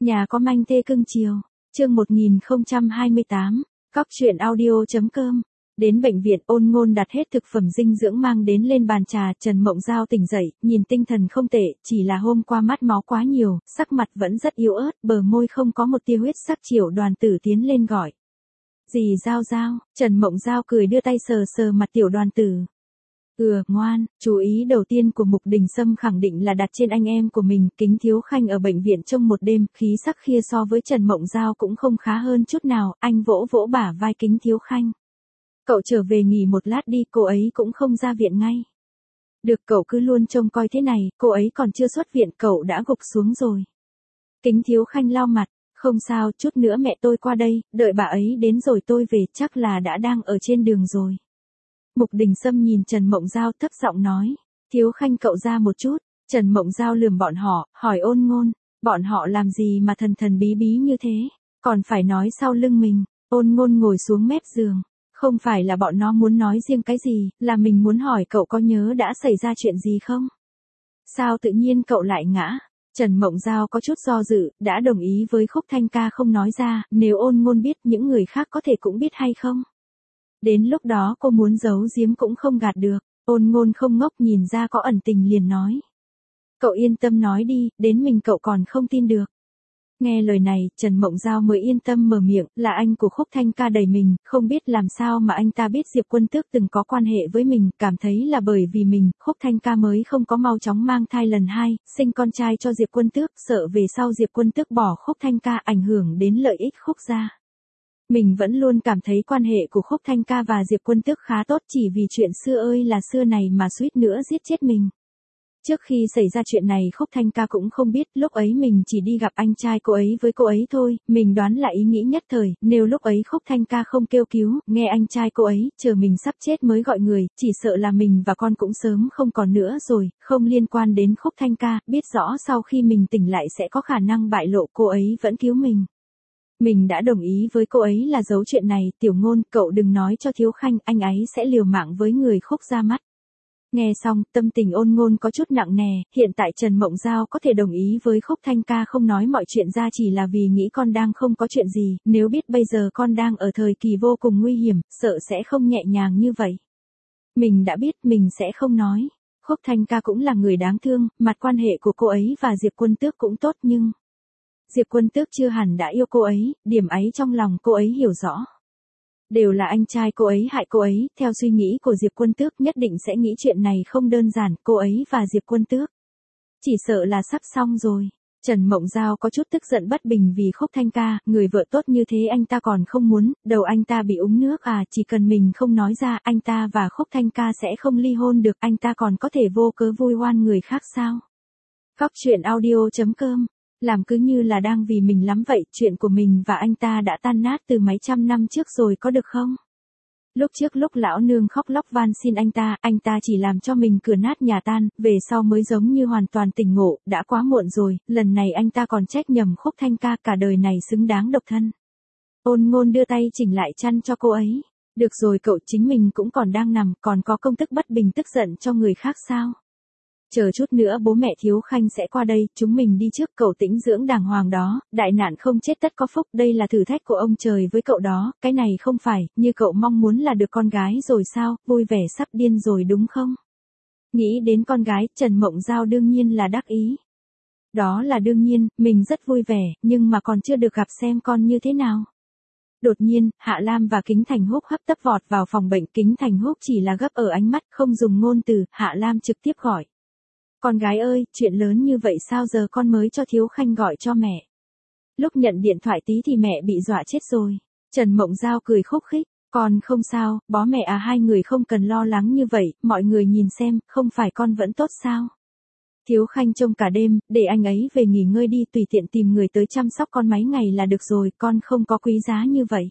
Nhà có manh thê cưng chiều. Chương 1028, Cóc truyện audio.com. Đến bệnh viện, Ôn Ngôn đặt hết thực phẩm dinh dưỡng mang đến lên bàn trà. Trần Mộng Giao tỉnh dậy, nhìn tinh thần không tệ, chỉ là hôm qua mắt máu quá nhiều, sắc mặt vẫn rất yếu ớt, bờ môi không có một tia huyết sắc. Triệu Đoàn Tử tiến lên gọi. Dì Giao Giao. Trần Mộng Giao cười đưa tay sờ sờ mặt Tiểu Đoàn Tử. Ngoan. Chú ý đầu tiên của Mục Đình Sâm khẳng định là đặt trên anh em của mình. Kính Thiếu Khanh ở bệnh viện trong một đêm, khí sắc kia so với Trần Mộng Giao cũng không khá hơn chút nào. Anh vỗ vỗ bả vai Kính Thiếu Khanh. Cậu trở về nghỉ một lát đi, cô ấy cũng không ra viện ngay. Được, cậu cứ luôn trông coi thế này, cô ấy còn chưa xuất viện, cậu đã gục xuống rồi. Kính Thiếu Khanh lau mặt. Không sao, chút nữa mẹ tôi qua đây, đợi bà ấy đến rồi tôi về, chắc là đã đang ở trên đường rồi. Mục Đình Sâm nhìn Trần Mộng Giao thấp giọng nói. Thiếu Khanh cậu ra một chút. Trần Mộng Giao lườm bọn họ, hỏi Ôn Ngôn. Bọn họ làm gì mà thần thần bí bí như thế? Còn phải nói sau lưng mình. Ôn Ngôn ngồi xuống mép giường. Không phải là bọn nó muốn nói riêng cái gì, là mình muốn hỏi cậu có nhớ đã xảy ra chuyện gì không? Sao tự nhiên cậu lại ngã? Trần Mộng Giao có chút do dự, đã đồng ý với Khúc Thanh Ca không nói ra, nếu Ôn Ngôn biết những người khác có thể cũng biết hay không? Đến lúc đó cô muốn giấu giếm cũng không gạt được. Ôn Ngôn không ngốc, nhìn ra có ẩn tình liền nói. Cậu yên tâm nói đi, đến mình cậu còn không tin được. Nghe lời này, Trần Mộng Giao mới yên tâm mở miệng, là anh của Khúc Thanh Ca đẩy mình, không biết làm sao mà anh ta biết Diệp Quân Tước từng có quan hệ với mình, cảm thấy là bởi vì mình, Khúc Thanh Ca mới không có mau chóng mang thai lần 2, sinh con trai cho Diệp Quân Tước, sợ về sau Diệp Quân Tước bỏ Khúc Thanh Ca ảnh hưởng đến lợi ích Khúc gia. Mình vẫn luôn cảm thấy quan hệ của Khúc Thanh Ca và Diệp Quân Tước khá tốt, chỉ vì chuyện xưa ơi là xưa này mà suýt nữa giết chết mình. Trước khi xảy ra chuyện này Khúc Thanh Ca cũng không biết, lúc ấy mình chỉ đi gặp anh trai cô ấy với cô ấy thôi, mình đoán là ý nghĩ nhất thời, nếu lúc ấy Khúc Thanh Ca không kêu cứu, nghe anh trai cô ấy, chờ mình sắp chết mới gọi người, chỉ sợ là mình và con cũng sớm không còn nữa rồi, không liên quan đến Khúc Thanh Ca, biết rõ sau khi mình tỉnh lại sẽ có khả năng bại lộ, cô ấy vẫn cứu mình. Mình đã đồng ý với cô ấy là giấu chuyện này, Tiểu Ngôn, cậu đừng nói cho Thiếu Khanh, anh ấy sẽ liều mạng với người Khúc ra mắt. Nghe xong, tâm tình Ôn Ngôn có chút nặng nề, hiện tại Trần Mộng Giao có thể đồng ý với Khúc Thanh Ca không nói mọi chuyện ra chỉ là vì nghĩ con đang không có chuyện gì, nếu biết bây giờ con đang ở thời kỳ vô cùng nguy hiểm, sợ sẽ không nhẹ nhàng như vậy. Mình đã biết, mình sẽ không nói. Khúc Thanh Ca cũng là người đáng thương, mặt quan hệ của cô ấy và Diệp Quân Tước cũng tốt nhưng Diệp Quân Tước chưa hẳn đã yêu cô ấy, điểm ấy trong lòng cô ấy hiểu rõ. Đều là anh trai cô ấy hại cô ấy, theo suy nghĩ của Diệp Quân Tước nhất định sẽ nghĩ chuyện này không đơn giản, cô ấy và Diệp Quân Tước. Chỉ sợ là sắp xong rồi. Trần Mộng Giao có chút tức giận bất bình vì Khúc Thanh Ca, người vợ tốt như thế anh ta còn không muốn, đầu anh ta bị úng nước à, chỉ cần mình không nói ra, anh ta và Khúc Thanh Ca sẽ không ly hôn được, anh ta còn có thể vô cớ vui oan người khác sao? Cóc truyện audio.com. Làm cứ như là đang vì mình lắm vậy, chuyện của mình và anh ta đã tan nát từ mấy trăm năm trước rồi có được không? Lúc trước lúc lão nương khóc lóc van xin anh ta chỉ làm cho mình cửa nát nhà tan, về sau mới giống như hoàn toàn tỉnh ngộ, đã quá muộn rồi, lần này anh ta còn trách nhầm Khúc Thanh Ca, cả đời này xứng đáng độc thân. Ôn Ngôn đưa tay chỉnh lại chăn cho cô ấy. Được rồi cậu, chính mình cũng còn đang nằm, còn có công thức bất bình tức giận cho người khác sao? Chờ chút nữa bố mẹ Thiếu Khanh sẽ qua đây, chúng mình đi trước, cậu tĩnh dưỡng đàng hoàng đó, đại nạn không chết tất có phúc, đây là thử thách của ông trời với cậu đó, cái này không phải, như cậu mong muốn là được con gái rồi sao, vui vẻ sắp điên rồi đúng không? Nghĩ đến con gái, Trần Mộng Giao đương nhiên là đắc ý. Đó là đương nhiên, mình rất vui vẻ, nhưng mà còn chưa được gặp xem con như thế nào. Đột nhiên, Hạ Lam và Kính Thành Húc hấp tấp vọt vào phòng bệnh, Kính Thành Húc chỉ là gấp ở ánh mắt, không dùng ngôn từ, Hạ Lam trực tiếp gọi. Con gái ơi, chuyện lớn như vậy sao giờ con mới cho Thiếu Khanh gọi cho mẹ. Lúc nhận điện thoại tí thì mẹ bị dọa chết rồi. Trần Mộng Giao cười khúc khích, con không sao, bó mẹ à, hai người không cần lo lắng như vậy, mọi người nhìn xem, không phải con vẫn tốt sao. Thiếu Khanh trông cả đêm, để anh ấy về nghỉ ngơi đi, tùy tiện tìm người tới chăm sóc con mấy ngày là được rồi, con không có quý giá như vậy.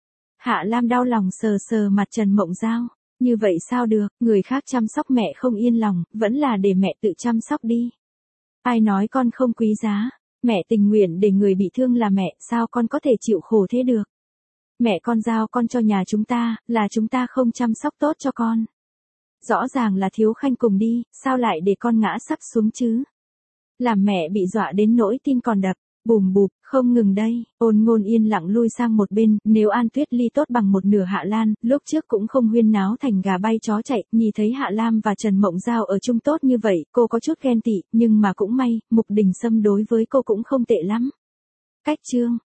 Hạ Lam đau lòng sờ sờ mặt Trần Mộng Giao. Như vậy sao được, người khác chăm sóc mẹ không yên lòng, vẫn là để mẹ tự chăm sóc đi. Ai nói con không quý giá, mẹ tình nguyện để người bị thương là mẹ, sao con có thể chịu khổ thế được. Mẹ con giao con cho nhà chúng ta, là chúng ta không chăm sóc tốt cho con. Rõ ràng là Thiếu Khanh cùng đi, sao lại để con ngã sắp xuống chứ. Làm mẹ bị dọa đến nỗi tin còn đập, Bùm bụp, không ngừng đây, Ôn Ngôn yên lặng lui sang một bên, nếu An Tuyết Ly tốt bằng một nửa Hạ Lan, lúc trước cũng không huyên náo thành gà bay chó chạy, nhìn thấy Hạ Lam và Trần Mộng Giao ở chung tốt như vậy, cô có chút ghen tị, nhưng mà cũng may, Mục Đình Sâm đối với cô cũng không tệ lắm. Cách chương